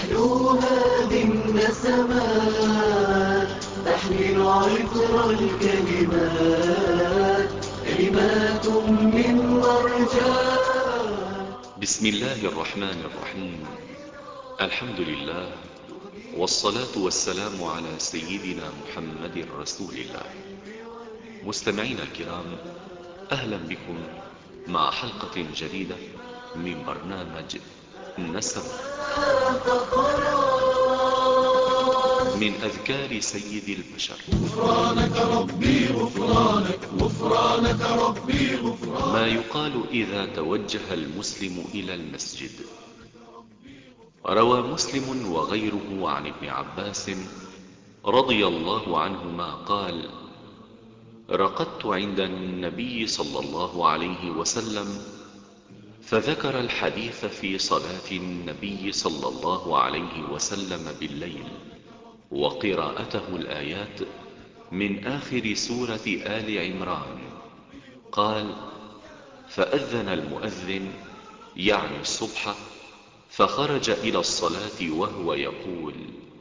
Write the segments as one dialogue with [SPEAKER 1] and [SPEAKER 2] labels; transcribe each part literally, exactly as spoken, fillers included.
[SPEAKER 1] تحلو هذه النسمات تحمل عطر الكلمات كلمات من مرجان.
[SPEAKER 2] بسم الله الرحمن الرحيم. الحمد لله والصلاة والسلام على سيدنا محمد رسول الله. مستمعين الكرام، أهلا بكم مع حلقة جديدة من برنامج نسم من أذكار سيد البشر.
[SPEAKER 1] غفرانك ربي غفرانك غفرانك ربي غفرانك.
[SPEAKER 2] ما يقال إذا توجه المسلم إلى المسجد. روى مسلم وغيره عن ابن عباس رضي الله عنهما قال: رقدت عند النبي صلى الله عليه وسلم فذكر الحديث في صلاة النبي صلى الله عليه وسلم بالليل وقراءته الآيات من آخر سورة آل عمران. قال: فأذن المؤذن يعني الصبح فخرج إلى الصلاة وهو يقول: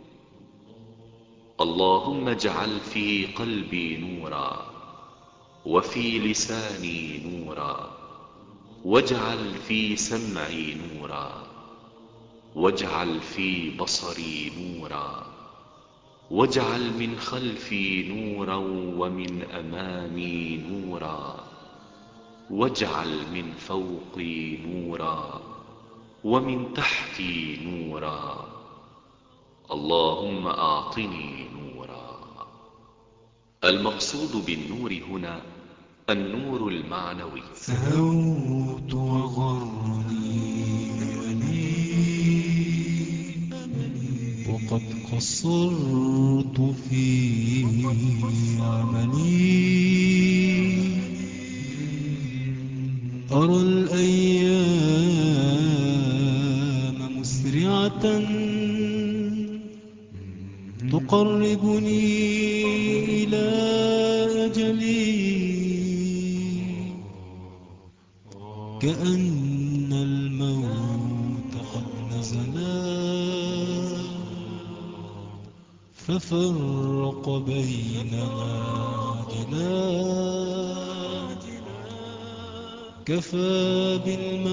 [SPEAKER 2] اللهم اجعل في قلبي نورا وفي لساني نورا واجعل في سمعي نورا واجعل في بصري نورا واجعل من خلفي نورا ومن أمامي نورا واجعل من فوقي نورا ومن تحتي نورا اللهم أعطني نورا. المقصود بالنور هنا النور المعنوي.
[SPEAKER 1] سهوت وغرني أنين وقد قصرت في عملي أرى الأيام مسرعة تقربني إلى أجلي كأن الموت قد نزلا ففرق بيننا جلا كفى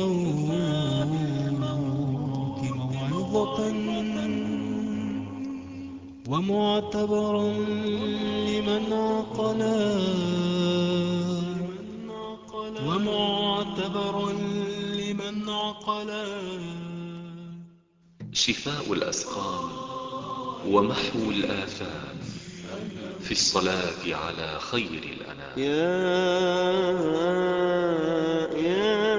[SPEAKER 1] بالموت موعظة ومعتبرا لمن عقلا ومعتبرا لمن عقلا.
[SPEAKER 2] شفاء الأسقام ومحو الآثام في الصلاة على خير الأنام.
[SPEAKER 3] يا يا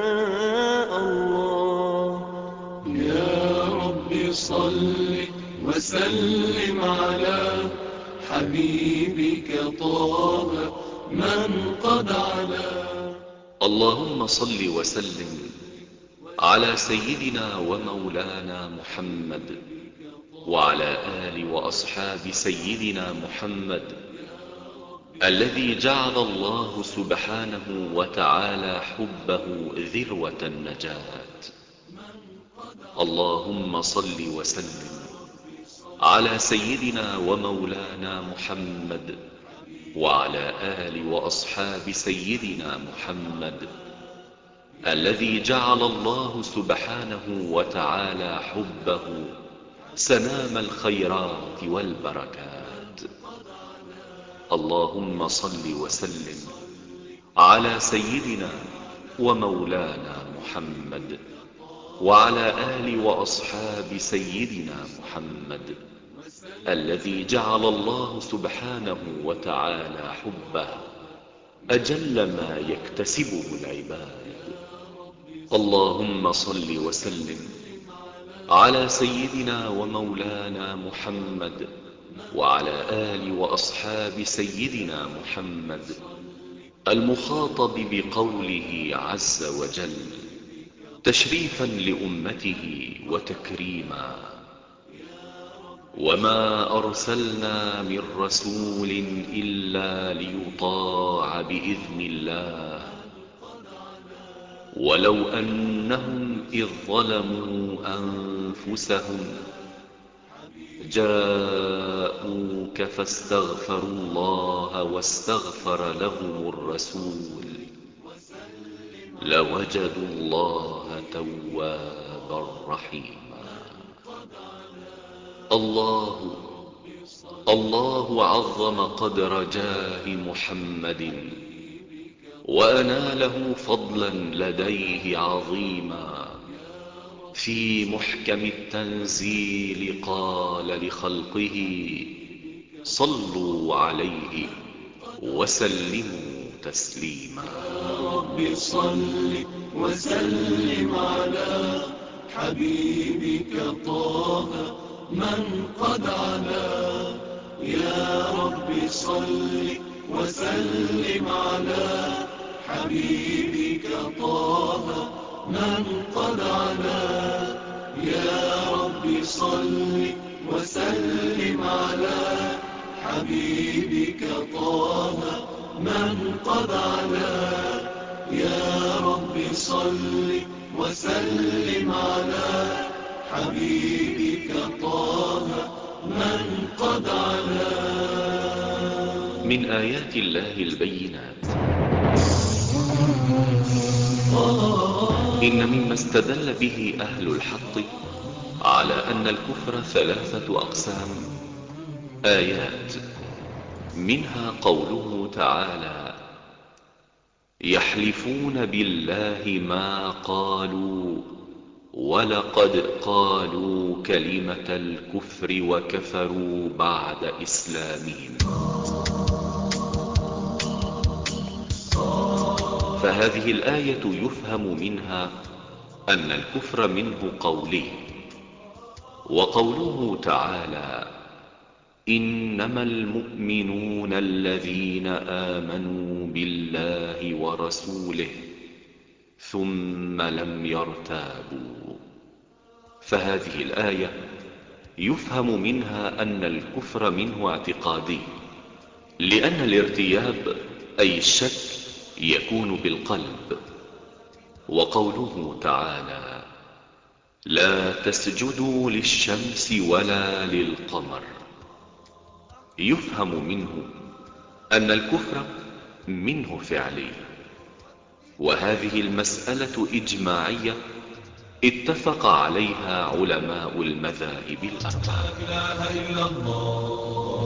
[SPEAKER 3] الله
[SPEAKER 1] يا رب صل وسلم على حبيبك طه من قد علا.
[SPEAKER 2] اللهم صل وسلم على سيدنا ومولانا محمد وعلى آل وأصحاب سيدنا محمد الذي جعل الله سبحانه وتعالى حبه ذروة النجاة. اللهم صل وسلم على سيدنا ومولانا محمد وعلى آل وأصحاب سيدنا محمد الذي جعل الله سبحانه وتعالى حبه سنام الخيرات والبركات. اللهم صل وسلم على سيدنا ومولانا محمد وعلى آل وأصحاب سيدنا محمد الذي جعل الله سبحانه وتعالى حبه أجل ما يكتسبه العباد. اللهم صل وسلم على سيدنا ومولانا محمد وعلى آل وأصحاب سيدنا محمد المخاطب بقوله عز وجل تشريفا لأمته وتكريما: وما أرسلنا من رسول إلا ليطاع بإذن الله ولو أنهم إذ ظلموا أنفسهم جاءوك فاستغفروا الله واستغفر لهم الرسول لوجدوا الله توابا رحيما. الله الله عظم قدر جاه محمد وأناله فضلا لديه عظيما. في محكم التنزيل قال لخلقه صلوا عليه وسلموا تسليما.
[SPEAKER 1] رب صل وسلم على حبيبك طه من قد علا. يا رب صل وسلم على حبيبك طه من قد علا. يا رب صل وسلم على حبيبك طه من قد علا. يا رب صل وسلم على حبيبك طه من قد علا.
[SPEAKER 2] من آيات الله البينات إن مما استدل به أهل الحق على أن الكفر ثلاثة أقسام آيات، منها قوله تعالى يحلفون بالله ما قالوا ولقد قالوا كلمة الكفر وكفروا بعد إسلامهم. فهذه الآية يفهم منها أن الكفر منه قولي. وقوله تعالى إنما المؤمنون الذين آمنوا بالله ورسوله ثم لم يرتابوا، فهذه الآية يفهم منها أن الكفر منه اعتقادي، لأن الارتياب أي الشك يكون بالقلب. وقوله تعالى لا تسجدوا للشمس ولا للقمر، يفهم منه أن الكفر منه فعلي. وهذه المسألة إجماعية اتفق عليها علماء المذاهب الأربعة.
[SPEAKER 1] لا إله إلا الله.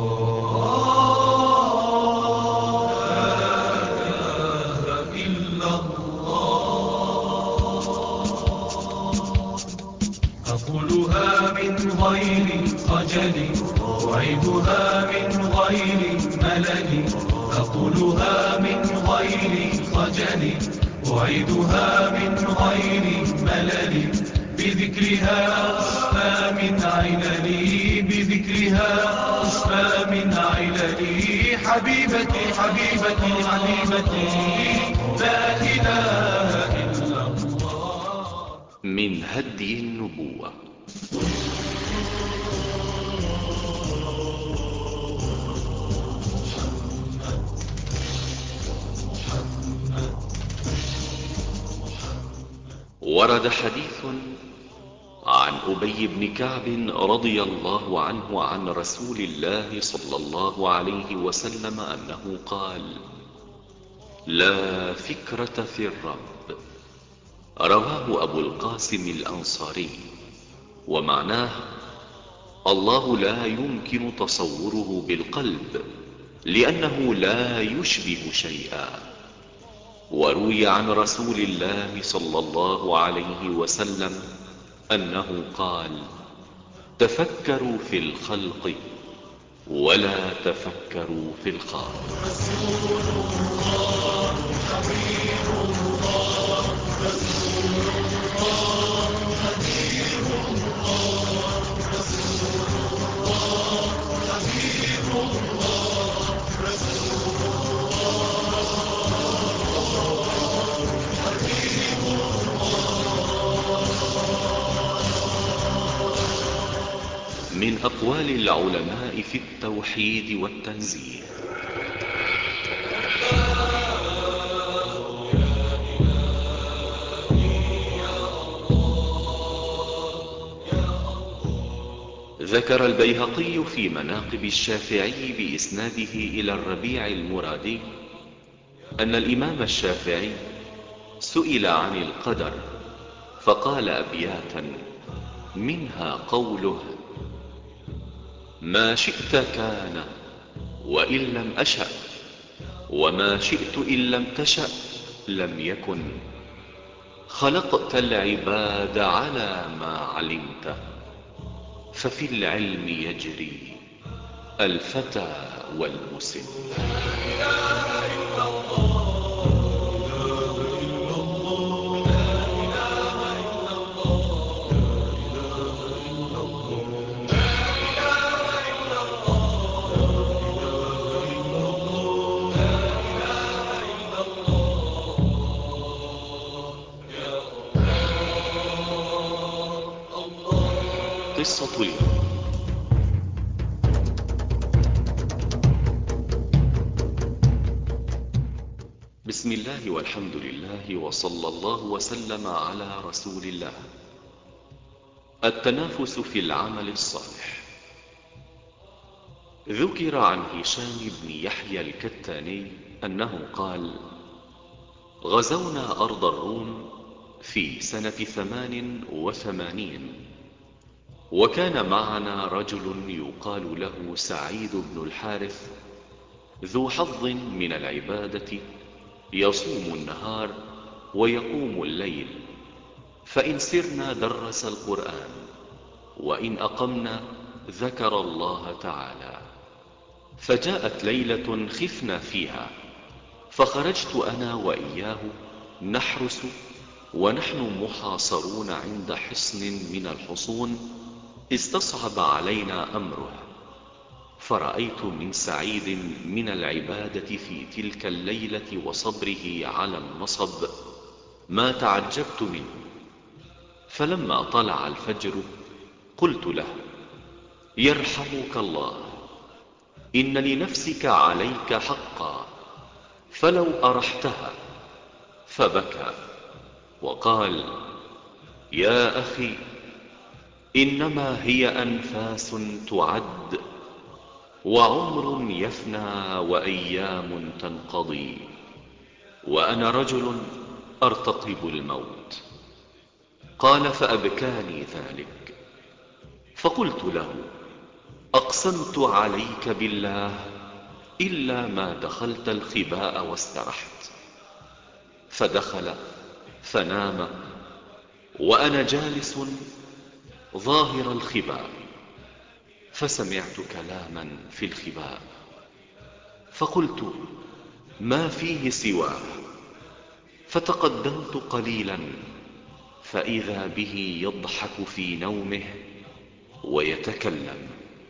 [SPEAKER 1] أقولها من غير خجل أعيدها من غير ملل. أقولها من غير خجل أعيدها من غير ملل. بذكرها أصفى من عللي بذكرها أصفى من عللي. حبيبتي حبيبتي حبيبتي لا إله إلا الله.
[SPEAKER 2] من هدي النبوة ورد حديث عن أبي بن كعب رضي الله عنه عن رسول الله صلى الله عليه وسلم أنه قال لا فكرة في الرب. رواه أبو القاسم الأنصاري، ومعناه الله لا يمكن تصوره بالقلب لأنه لا يشبه شيئا. وروي عن رسول الله صلى الله عليه وسلم أنه قال تفكروا في الخلق ولا تفكروا في الخالق.
[SPEAKER 1] رسول الله حبيب الله رسول الله حبيب الله رسول الله حبيب الله رسول الله حبيب الله.
[SPEAKER 2] من أقوال العلماء في التوحيد والتنزيه ذكر البيهقي في مناقب الشافعي بإسناده إلى الربيع المرادي أن الإمام الشافعي سئل عن القدر فقال أبياتا منها قوله: ما شئت كان وإن لم أشأ، وما شئت إن لم تشأ لم يكن، خلقت العباد على ما علمت، ففي العلم يجري الفتى والمسن. قصة اليوم. بسم الله والحمد لله وصلى الله وسلم على رسول الله. التنافس في العمل الصالح. ذكر عن هشام بن يحيى الكتاني أنه قال: غزونا أرض الروم في سنة ثمان وثمانين، وكان معنا رجل يقال له سعيد بن الحارث ذو حظ من العبادة، يصوم النهار ويقوم الليل، فإن سرنا درس القرآن، وإن أقمنا ذكر الله تعالى. فجاءت ليلة خفنا فيها، فخرجت أنا وإياه نحرس، ونحن محاصرون عند حصن من الحصون استصعب علينا أمره، فرأيت من سعيد من العبادة في تلك الليلة وصبره على النصب ما تعجبت منه. فلما طلع الفجر قلت له: يرحمك الله، إن لنفسك عليك حقا، فلو أرحتها. فبكى وقال: يا أخي، إنما هي أنفاس تعد، وعمر يفنى وأيام تنقضي، وأنا رجل أرتقب الموت. قال: فأبكاني ذلك. فقلت له: أقسمت عليك بالله إلا ما دخلت الخباء واسترحت. فدخل فنام، وأنا جالس ظاهر الخباء، فسمعت كلاما في الخباء، فقلت: ما فيه سواه. فتقدمت قليلا، فإذا به يضحك في نومه ويتكلم،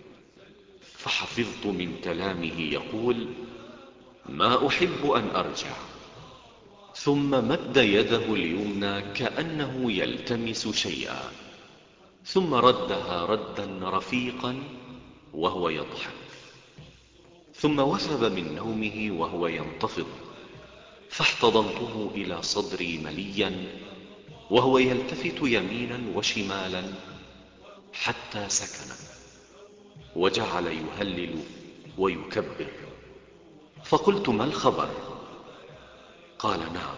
[SPEAKER 2] فحفظت من كلامه يقول: ما أحب أن أرجع. ثم مد يده اليمنى كأنه يلتمس شيئا، ثم ردها ردا رفيقا وهو يضحك، ثم وثب من نومه وهو ينتفض، فاحتضنته إلى صدري مليا وهو يلتفت يمينا وشمالا حتى سكن، وجعل يهلل ويكبر. فقلت: ما الخبر؟ قال: نعم.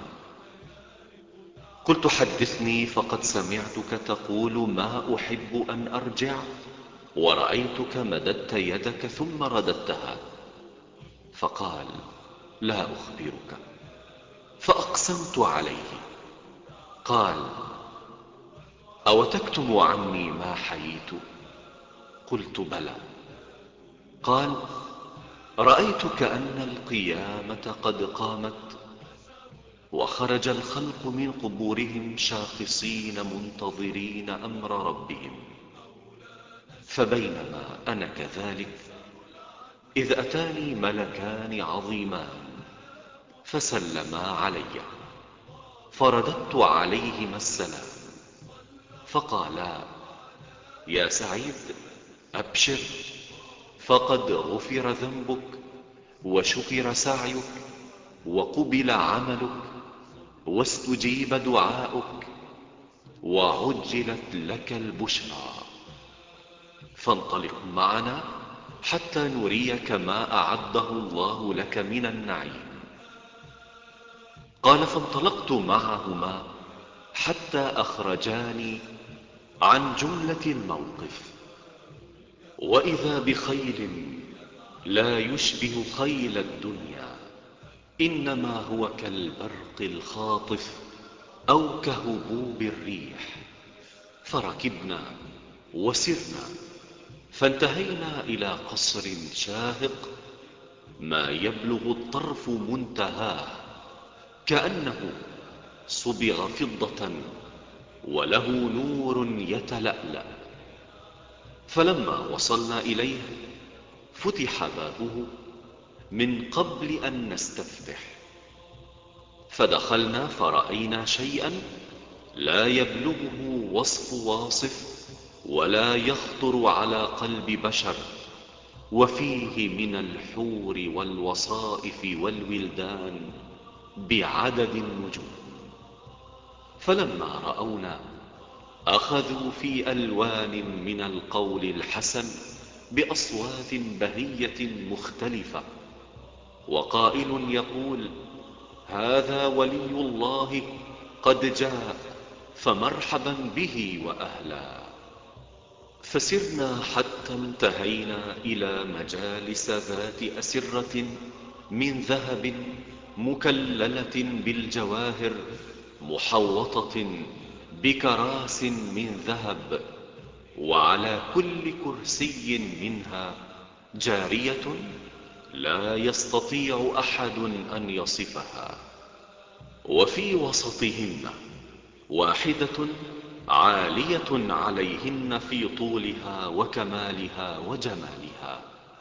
[SPEAKER 2] قلت: حدثني، فقد سمعتك تقول ما أحب أن أرجع، ورأيتك مددت يدك ثم رددتها. فقال: لا أخبرك. فأقسمت عليه. قال: أو تكتم عني ما حييت؟ قلت: بلى. قال: رأيت كأن القيامة قد قامت، وخرج الخلق من قبورهم شاخصين منتظرين أمر ربهم، فبينما أنا كذلك إذ أتاني ملكان عظيمان فسلما علي، فرددت عليهما السلام، فقالا: يا سعيد، أبشر، فقد غفر ذنبك وشكر سعيك وقبل عملك واستجيب دعاؤك وعجلت لك البشرى. فانطلق معنا حتى نريك ما أعده الله لك من النعيم. قال: فانطلقت معهما حتى أخرجاني عن جملة الموقف، وإذا بخيل لا يشبه خيل الدنيا، إنما هو كالبرق الخاطف أو كهبوب الريح. فركبنا وسرنا فانتهينا إلى قصر شاهق ما يبلغ الطرف منتهاه، كأنه صبغ فضة وله نور يتلألأ. فلما وصلنا إليه فتح بابه من قبل أن نستفتح، فدخلنا فرأينا شيئا لا يبلغه وصف واصف ولا يخطر على قلب بشر، وفيه من الحور والوصائف والولدان بعدد النجوم. فلما رأونا أخذوا في ألوان من القول الحسن بأصوات بهية مختلفة، وقائل يقول: هذا ولي الله قد جاء، فمرحبا به وأهلا. فسرنا حتى انتهينا إلى مجالس ذات أسرة من ذهب مكللة بالجواهر محوطة بكراس من ذهب، وعلى كل كرسي منها جارية لا يستطيع أحد أن يصفها، وفي وسطهن واحدة عالية عليهن في طولها وكمالها وجمالها.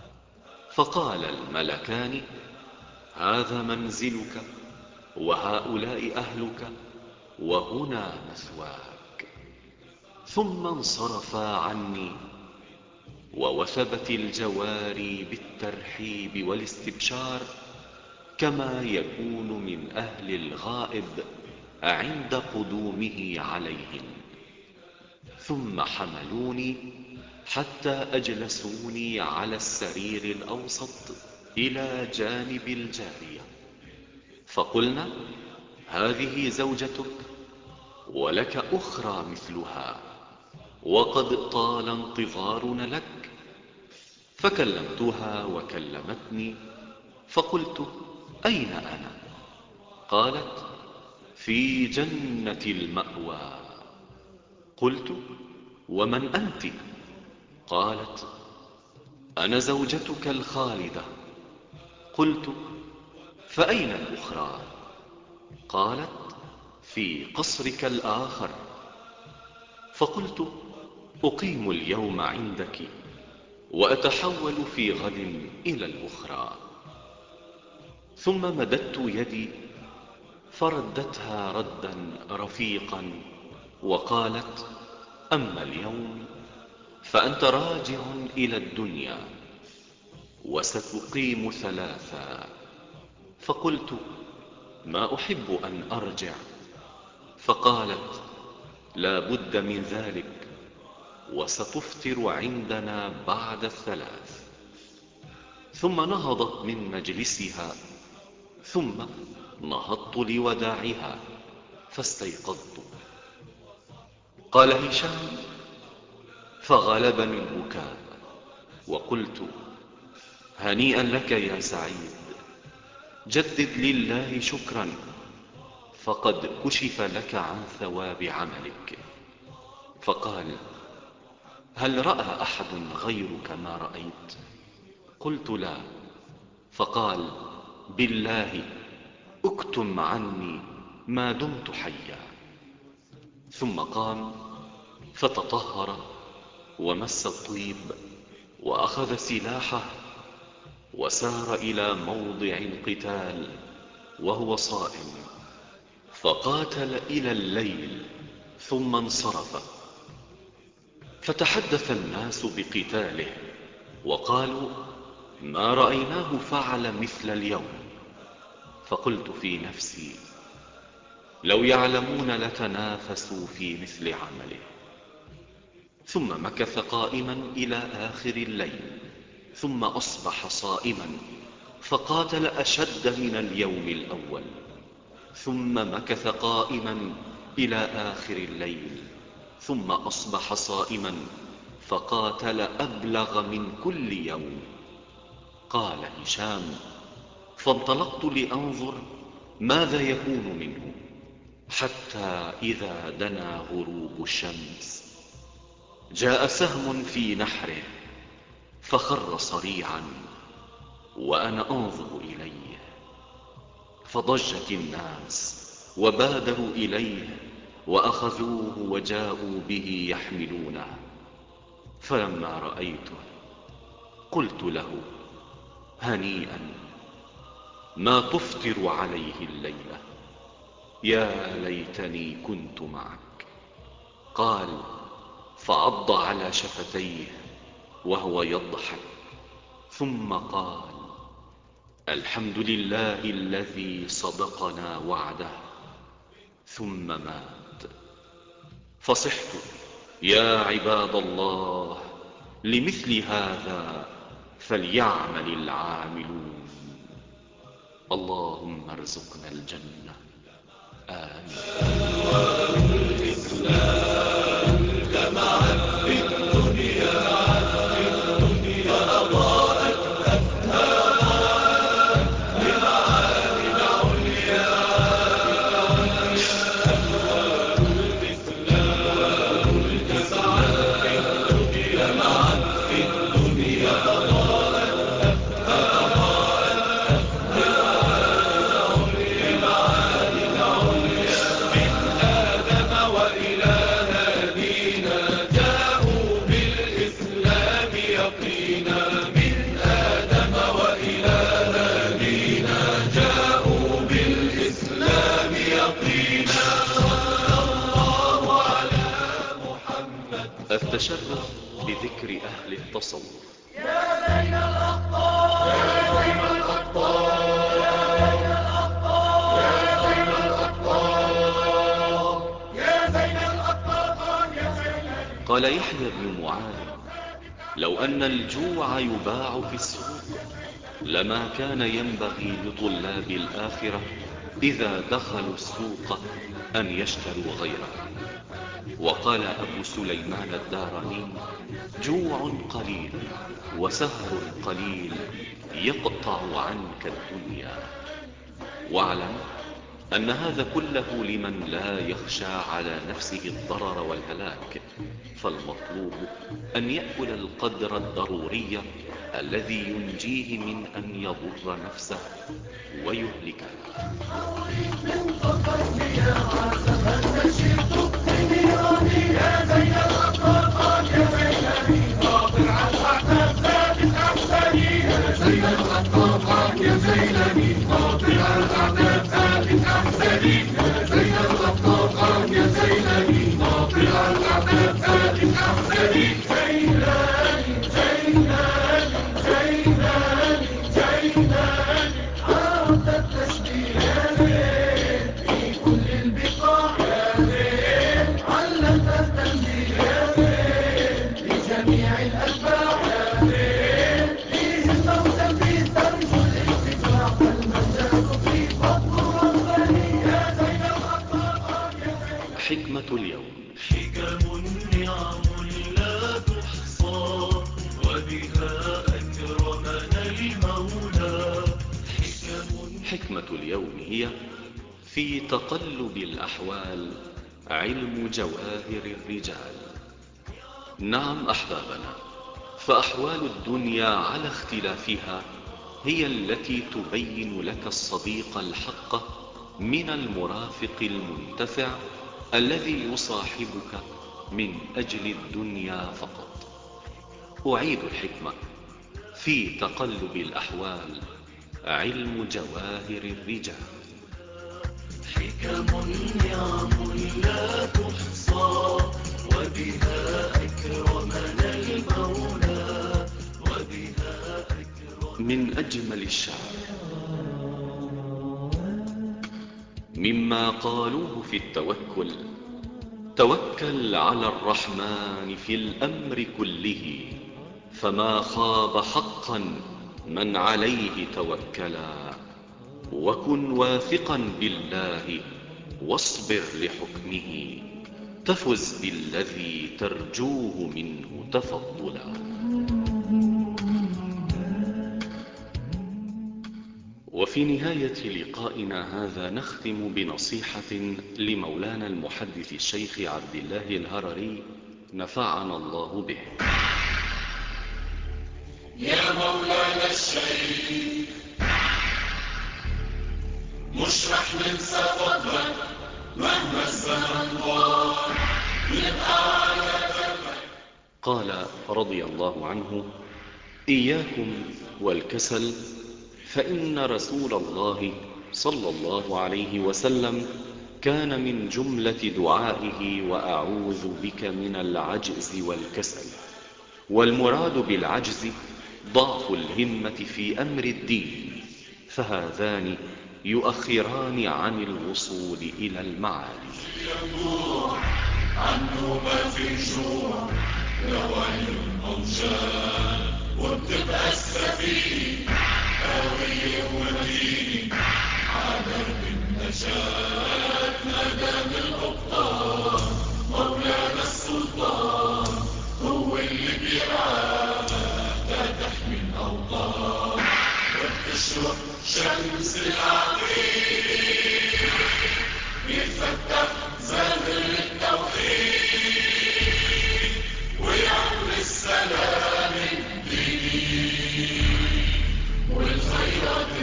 [SPEAKER 2] فقال الملكان: هذا منزلك وهؤلاء أهلك وهنا مثواك. ثم انصرفا عني، ووثبت الجواري بالترحيب والاستبشار كما يكون من أهل الغائب عند قدومه عليهم. ثم حملوني حتى أجلسوني على السرير الأوسط إلى جانب الجارية، فقلنا: هذه زوجتك ولك أخرى مثلها، وقد طال انتظارنا لك. فكلمتها وكلمتني، فقلت: أين أنا؟ قالت: في جنة المأوى. قلت: ومن أنت؟ قالت: أنا زوجتك الخالدة. قلت: فأين الأخرى؟ قالت: في قصرك الآخر. فقلت: أقيم اليوم عندك وأتحول في غد إلى الأخرى. ثم مددت يدي فردتها ردا رفيقا وقالت: أما اليوم فأنت راجع إلى الدنيا وستقيم ثلاثا. فقلت: ما أحب أن أرجع. فقالت: لا بد من ذلك، وستفطر عندنا بعد الثلاث. ثم نهضت من مجلسها، ثم نهضت لوداعها فاستيقظت. قال هشام: فغلبني البكاء، وقلت: هنيئا لك يا سعيد، جدد لله شكرا، فقد كشف لك عن ثواب عملك. فقال: هل رأى أحد غيرك ما رأيت؟ قلت: لا. فقال: بالله اكتم عني ما دمت حيا. ثم قام فتطهر ومس الطيب وأخذ سلاحه وسار إلى موضع القتال وهو صائم، فقاتل إلى الليل ثم انصرف. فتحدث الناس بقتاله وقالوا: ما رأيناه فعل مثل اليوم. فقلت في نفسي: لو يعلمون لتنافسوا في مثل عمله. ثم مكث قائما إلى آخر الليل، ثم أصبح صائما فقاتل أشد من اليوم الأول، ثم مكث قائما إلى آخر الليل، ثم أصبح صائما فقاتل أبلغ من كل يوم. قال هشام: فانطلقت لأنظر ماذا يكون منه، حتى إذا دنا غروب الشمس جاء سهم في نحره فخر صريعا، وأنا أنظر إليه، فضجت الناس وبادروا إليه وأخذوه وجاءوا به يحملونه. فلما رأيته قلت له: هنيئا، ما تفطر عليه الليلة؟ يا ليتني كنت معك. قال: فعض على شفتيه وهو يضحك، ثم قال: الحمد لله الذي صدقنا وعده. ثم مات. فصحت: يا عباد الله، لمثل هذا فليعمل العاملون. اللهم ارزقنا الجنة. آمين.
[SPEAKER 1] الإسلام لمعت في الدنيا فأضاءت أفهامها بمعاني العليا. ألوان الإسلام لمعت في الدنيا أضاءت أفهامها بمعاني العليا. من آدم وإلى هادينا جاءوا بالإسلام يقينا. من آدم وإلى هادينا جاءوا بالإسلام يقينا. صلى الله على محمد.
[SPEAKER 2] التشرف بذكر أهل التصوف.
[SPEAKER 1] يا زين الأقطار يا زين الأقطار يا زين الأقطار يا زين الأقطار يا زين الأقطار يا زين.
[SPEAKER 2] قال يحيى بن معاذ: لو أن الجوع يباع في السوق لما كان ينبغي لطلاب الآخرة إذا دخلوا السوق أن يشتروا غيره. وقال أبو سليمان الداراني: جوع قليل وسهر قليل يقطع عنك الدنيا. واعلم أن هذا كله لمن لا يخشى على نفسه الضرر والهلاك، فالمطلوب أن يأكل القدر الضروري الذي ينجيه من أن يضر نفسه ويهلكه. حكمة اليوم.
[SPEAKER 1] حكم النعم لا تحصى وبها أكرمنا المولى. حكم
[SPEAKER 2] حكمة اليوم هي: في تقلب الأحوال علم جواهر الرجال. نعم أحبابنا، فأحوال الدنيا على اختلافها هي التي تبين لك الصديق الحق من المرافق المنتفع الذي يصاحبك من أجل الدنيا فقط. أعيد الحكمة: في تقلب الأحوال علم جواهر الرجال.
[SPEAKER 1] حكم النعم لا تحصى وبها أكرمنا المولى. وبها أكرمنا.
[SPEAKER 2] من أجمل الشعر مما قالوه في التوكل: توكل على الرحمن في الأمر كله، فما خاب حقا من عليه توكلا. وكن واثقا بالله واصبر لحكمه، تفز بالذي ترجوه منه تفضلا. وفي نهاية لقائنا هذا نختم بنصيحة لمولانا المحدث الشيخ عبد الله الهرري نفعنا الله به.
[SPEAKER 1] يا مولانا الشيخ، مش رح ننسى فضلك مهما الزمن طال، نبقى على دربك.
[SPEAKER 2] قال رضي الله عنه: إياكم والكسل، فإن رسول الله صلى الله عليه وسلم كان من جملة دعائه: وأعوذ بك من العجز والكسل. والمراد بالعجز ضعف الهمة في أمر الدين، فهذان يؤخران عن الوصول إلى المعالي.
[SPEAKER 1] ينبوع عنه ما في جوع، لو عين موجان وبتبقى السفينة قوية ومتينة على درب النجاة. مدام الأبطال مولانا السلطان هو اللي بيرعاك تحمي الأوطان، وبتشرق شمس العقيد بيتفتح زهر التوحيد، ويعم السلام الديني والخيرات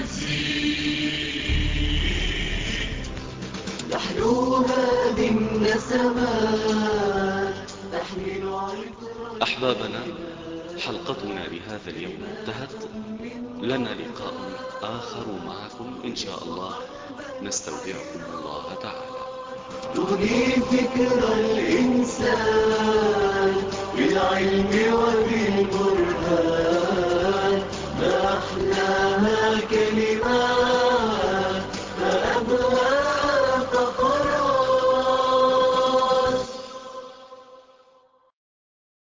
[SPEAKER 1] تزيد.
[SPEAKER 3] نحن هذه النسمات تحمل عطرا.
[SPEAKER 2] أحبابنا، حلقتنا لهذا اليوم انتهت. لنا لقاء آخر معكم إن شاء الله، نستودعكم الله تعالى.
[SPEAKER 3] تغني فكر الإنسان بالعلم وبالبرهان.